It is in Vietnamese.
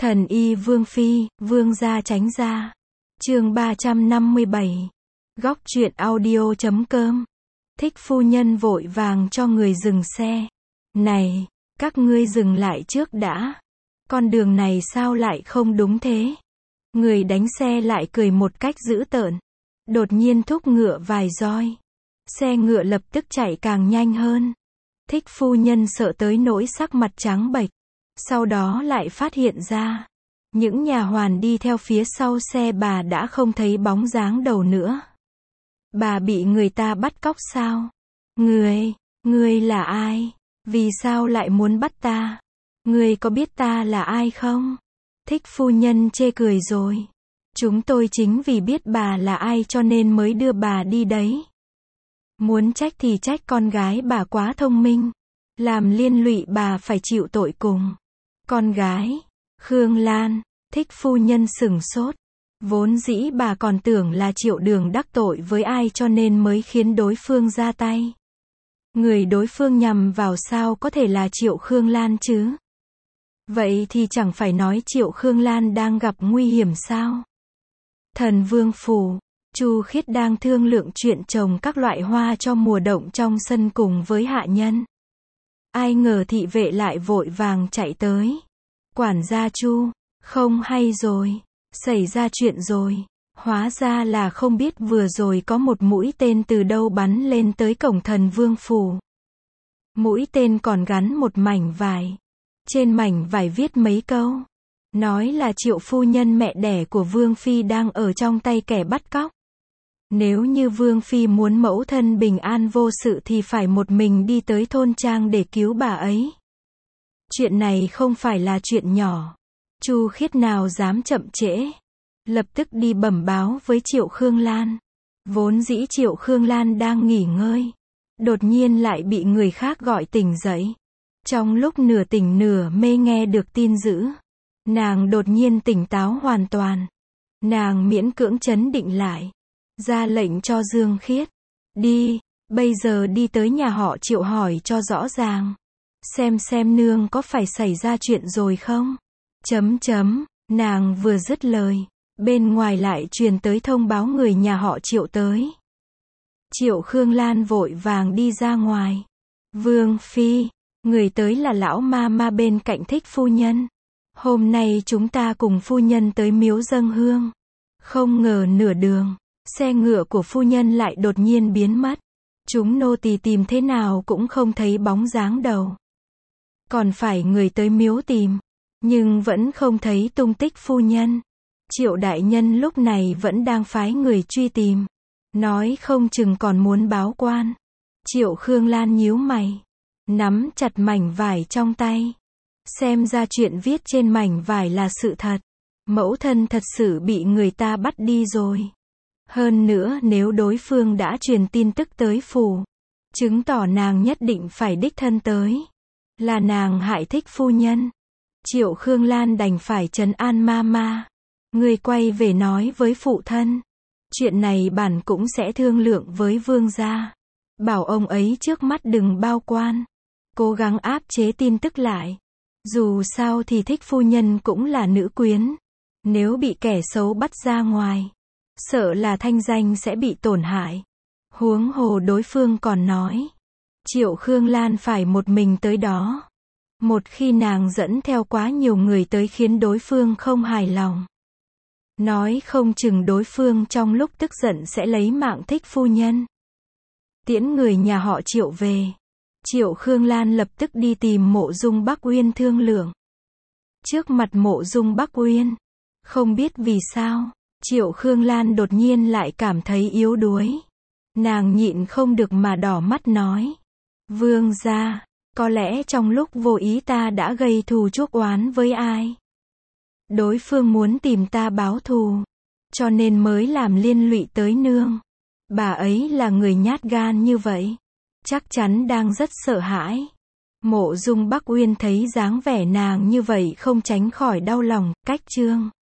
Thần y Vương Phi, Vương gia tránh ra. Chương 357. Góc truyện audio.com. Thích phu nhân vội vàng cho người dừng xe. Này, các ngươi dừng lại trước đã. Con đường này sao lại không đúng thế? Người đánh xe lại cười một cách dữ tợn. Đột nhiên thúc ngựa vài roi. Xe ngựa lập tức chạy càng nhanh hơn. Thích phu nhân sợ tới nỗi sắc mặt trắng bệch. Sau đó lại phát hiện ra, những nha hoàn đi theo phía sau xe bà đã không thấy bóng dáng đâu nữa. Bà bị người ta bắt cóc sao? Ngươi là ai? Vì sao lại muốn bắt ta? Ngươi có biết ta là ai không? Thích phu nhân chê cười rồi. Chúng tôi chính vì biết bà là ai cho nên mới đưa bà đi đấy. Muốn trách thì trách con gái bà quá thông minh, làm liên lụy bà phải chịu tội cùng. Con gái, Khương Lan, Thích phu nhân sửng sốt. Vốn dĩ bà còn tưởng là Triệu Đường đắc tội với ai cho nên mới khiến đối phương ra tay. Người đối phương nhằm vào sao có thể là Triệu Khương Lan chứ? Vậy thì chẳng phải nói Triệu Khương Lan đang gặp nguy hiểm sao? Thần Vương phủ, Chu Khiết đang thương lượng chuyện trồng các loại hoa cho mùa động trong sân cùng với hạ nhân. Ai ngờ thị vệ lại vội vàng chạy tới. Quản gia Chu, không hay rồi, xảy ra chuyện rồi. Hóa ra là không biết vừa rồi có một mũi tên từ đâu bắn lên tới cổng Thần Vương phủ. Mũi tên còn gắn một mảnh vải. Trên mảnh vải viết mấy câu. Nói là Triệu phu nhân mẹ đẻ của Vương Phi đang ở trong tay kẻ bắt cóc. Nếu như Vương Phi muốn mẫu thân bình an vô sự thì phải một mình đi tới thôn trang để cứu bà ấy. Chuyện này không phải là chuyện nhỏ. Chu Khiết nào dám chậm trễ. Lập tức đi bẩm báo với Triệu Khương Lan. Vốn dĩ Triệu Khương Lan đang nghỉ ngơi. Đột nhiên lại bị người khác gọi tỉnh dậy. Trong lúc nửa tỉnh nửa mê nghe được tin dữ, nàng đột nhiên tỉnh táo hoàn toàn. Nàng miễn cưỡng trấn định lại. Ra lệnh cho Dương Khiết. Đi, bây giờ đi tới nhà họ Triệu hỏi cho rõ ràng. Xem nương có phải xảy ra chuyện rồi không? Nàng vừa dứt lời. Bên ngoài lại truyền tới thông báo người nhà họ Triệu tới. Triệu Khương Lan vội vàng đi ra ngoài. Vương Phi, người tới là lão ma ma bên cạnh Thích phu nhân. Hôm nay chúng ta cùng phu nhân tới miếu dâng hương. Không ngờ nửa đường, xe ngựa của phu nhân lại đột nhiên biến mất. Chúng nô tỳ tìm thế nào cũng không thấy bóng dáng đâu. Còn phải người tới miếu tìm, nhưng vẫn không thấy tung tích phu nhân. Triệu đại nhân lúc này vẫn đang phái người truy tìm. Nói không chừng còn muốn báo quan. Triệu Khương Lan nhíu mày, nắm chặt mảnh vải trong tay. Xem ra chuyện viết trên mảnh vải là sự thật. Mẫu thân thật sự bị người ta bắt đi rồi. Hơn nữa nếu đối phương đã truyền tin tức tới phủ, chứng tỏ nàng nhất định phải đích thân tới. Là nàng hại Thích phu nhân. Triệu Khương Lan đành phải trấn an ma. Người quay về nói với phụ thân. Chuyện này bản cũng sẽ thương lượng với vương gia. Bảo ông ấy trước mắt đừng bao quan. Cố gắng áp chế tin tức lại. Dù sao thì Thích phu nhân cũng là nữ quyến. Nếu bị kẻ xấu bắt ra ngoài, sợ là thanh danh sẽ bị tổn hại. Huống hồ đối phương còn nói, Triệu Khương Lan phải một mình tới đó. Một khi nàng dẫn theo quá nhiều người tới khiến đối phương không hài lòng, nói không chừng đối phương trong lúc tức giận sẽ lấy mạng Thích phu nhân. Tiễn người nhà họ Triệu về, Triệu Khương Lan lập tức đi tìm Mộ Dung Bắc Uyên thương lượng. Trước mặt Mộ Dung Bắc Uyên, không biết vì sao, Triệu Khương Lan đột nhiên lại cảm thấy yếu đuối. Nàng nhịn không được mà đỏ mắt nói. Vương gia, có lẽ trong lúc vô ý ta đã gây thù chuốc oán với ai. Đối phương muốn tìm ta báo thù, cho nên mới làm liên lụy tới nương. Bà ấy là người nhát gan như vậy, chắc chắn đang rất sợ hãi. Mộ Dung Bắc Uyên thấy dáng vẻ nàng như vậy không tránh khỏi đau lòng, cách trương.